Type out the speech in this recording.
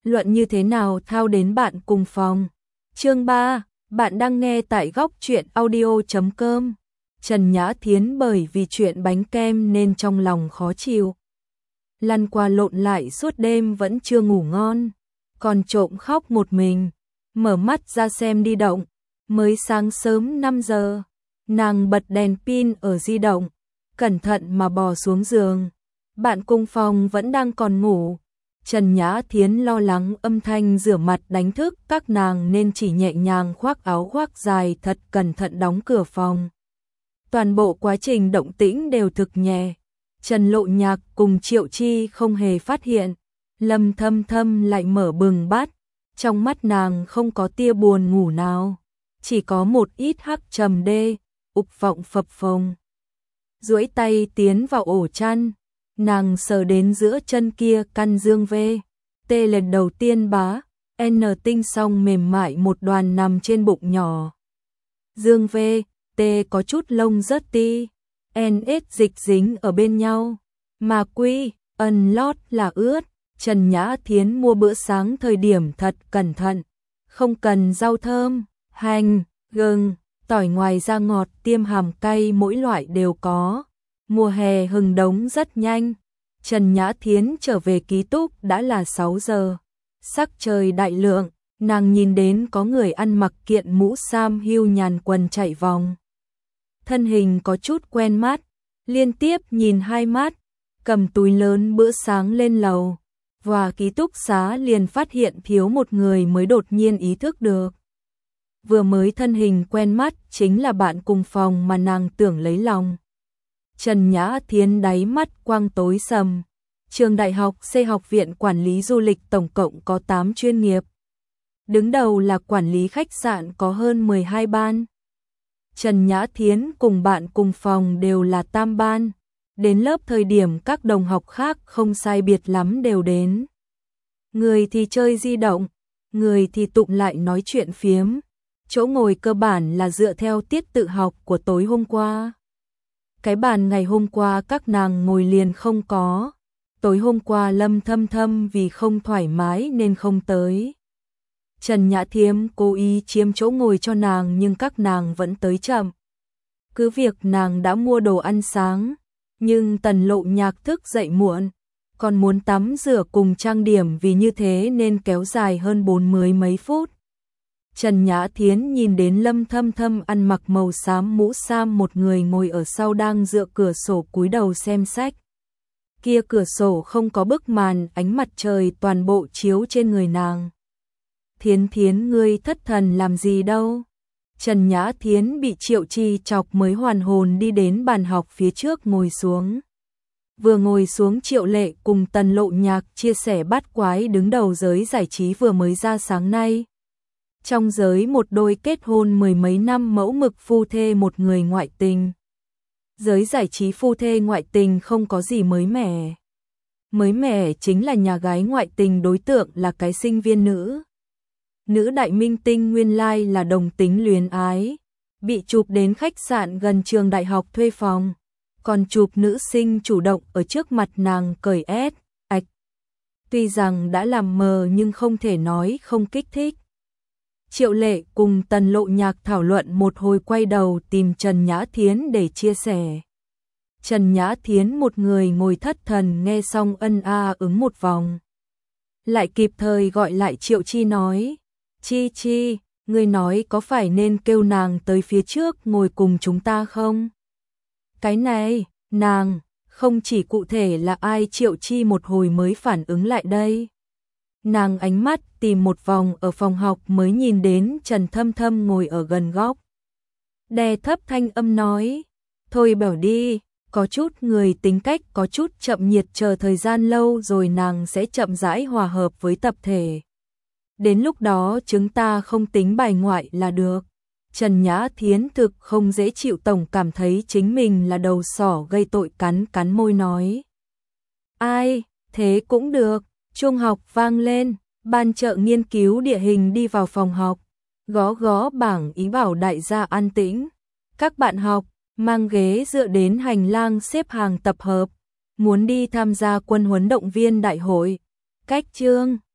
luận như thế nào thao đến bạn cùng phòng. Chương 3, bạn đang nghe tại góc truyện audio.com. Trần Nhã Thiến bởi vì chuyện bánh kem nên trong lòng khó chịu. Lăn qua lộn lại suốt đêm vẫn chưa ngủ ngon, còn trộm khóc một mình, mở mắt ra xem di động, mới sáng sớm 5 giờ, nàng bật đèn pin ở di động, cẩn thận mà bò xuống giường. Bạn cùng phòng vẫn đang còn ngủ. Trần Nhã Thiến lo lắng âm thanh rửa mặt đánh thức các nàng nên chỉ nhẹ nhàng khoác áo khoác dài thật cẩn thận đóng cửa phòng. Toàn bộ quá trình động tĩnh đều thực nhẹ. Trần Lộ Nhạc cùng Triệu Chi không hề phát hiện. Lâm Thâm Thâm lại mở bừng bát, trong mắt nàng không có tia buồn ngủ nào, chỉ có một ít hắc trầm đê, ục vọng phập phồng. Duỗi tay tiến vào ổ chăn, nàng sờ đến giữa chân kia căn dương vê, tê lần đầu tiên bá, n tinh song mềm mại một đoàn nằm trên bụng nhỏ. Dương vê, tê có chút lông rất ti, ns dịch dính ở bên nhau, mà quy, ẩn lót là ướt. Trần Nhã Thiến mua bữa sáng thời điểm thật cẩn thận, không cần rau thơm, hành, gừng, tỏi, ngoài ra ngọt, tiêm hàm cay mỗi loại đều có. Mùa hè hừng đống rất nhanh. Trần Nhã Thiến trở về ký túc đã là 6 giờ. Sắc trời đại lượng, nàng nhìn đến có người ăn mặc kiện mũ sam hưu nhàn quần chạy vòng. Thân hình có chút quen mắt, liên tiếp nhìn hai mắt, cầm túi lớn bữa sáng lên lầu. Và ký túc xá liền phát hiện thiếu một người mới đột nhiên ý thức được. Vừa mới thân hình quen mắt chính là bạn cùng phòng mà nàng tưởng lấy lòng. Trần Nhã Thiến đáy mắt quang tối sầm. Trường đại học C học viện quản lý du lịch tổng cộng có 8 chuyên nghiệp. Đứng đầu là quản lý khách sạn có hơn 12 ban. Trần Nhã Thiến cùng bạn cùng phòng đều là tam ban. Đến lớp thời điểm các đồng học khác không sai biệt lắm đều đến. Người thì chơi di động, người thì tụm lại nói chuyện phiếm. Chỗ ngồi cơ bản là dựa theo tiết tự học của tối hôm qua. Cái bàn ngày hôm qua các nàng ngồi liền không có. Tối hôm qua Lâm Thâm Thâm vì không thoải mái nên không tới. Trần Nhã Thiến cố ý chiếm chỗ ngồi cho nàng nhưng các nàng vẫn tới chậm. Cứ việc nàng đã mua đồ ăn sáng, nhưng Tần Lộ Nhạc thức dậy muộn, còn muốn tắm rửa cùng trang điểm, vì như thế nên kéo dài hơn 40 mấy phút. Trần Nhã Thiến nhìn đến Lâm Thâm Thâm ăn mặc màu xám mũ sam, một người ngồi ở sau đang dựa cửa sổ cúi đầu xem sách. Kia cửa sổ không có bức màn, ánh mặt trời toàn bộ chiếu trên người nàng. Thiến Thiến, ngươi thất thần làm gì đâu? Trần Nhã Thiến bị Triệu Chi chọc mới hoàn hồn đi đến bàn học phía trước ngồi xuống. Vừa ngồi xuống Triệu Lệ cùng Tần Lộ Nhạc chia sẻ bát quái đứng đầu giới giải trí vừa mới ra sáng nay. Trong giới một đôi kết hôn mười mấy năm mẫu mực phu thê một người ngoại tình. Giới giải trí phu thê ngoại tình không có gì mới mẻ. Mới mẻ chính là nhà gái ngoại tình đối tượng là cái sinh viên nữ. Nữ đại minh tinh nguyên lai là đồng tính luyến ái, bị chụp đến khách sạn gần trường đại học thuê phòng, còn chụp nữ sinh chủ động ở trước mặt nàng cởi ách. Tuy rằng đã làm mờ nhưng không thể nói không kích thích. Triệu Lệ cùng Tần Lộ Nhạc thảo luận một hồi quay đầu tìm Trần Nhã Thiến để chia sẻ. Trần Nhã Thiến một người ngồi thất thần nghe xong ân a ứng một vòng. Lại kịp thời gọi lại Triệu Chi nói. Chi, ngươi nói có phải nên kêu nàng tới phía trước ngồi cùng chúng ta không? Cái này, nàng, không chỉ cụ thể là ai, Triệu Chi một hồi mới phản ứng lại đây. Nàng ánh mắt tìm một vòng ở phòng học mới nhìn đến Trần Thâm Thâm ngồi ở gần góc. Đè thấp thanh âm nói, thôi bảo đi, có chút người tính cách có chút chậm nhiệt, chờ thời gian lâu rồi nàng sẽ chậm rãi hòa hợp với tập thể. Đến lúc đó chúng ta không tính bài ngoại là được. Trần Nhã Thiến thực không dễ chịu, tổng cảm thấy chính mình là đầu sỏ gây tội, cắn môi nói. Ai, thế cũng được. Chuông học vang lên, ban trợ nghiên cứu địa hình đi vào phòng học, gõ bảng ý bảo đại gia an tĩnh. Các bạn học mang ghế dựa đến hành lang xếp hàng tập hợp, muốn đi tham gia quân huấn động viên đại hội. Cách chương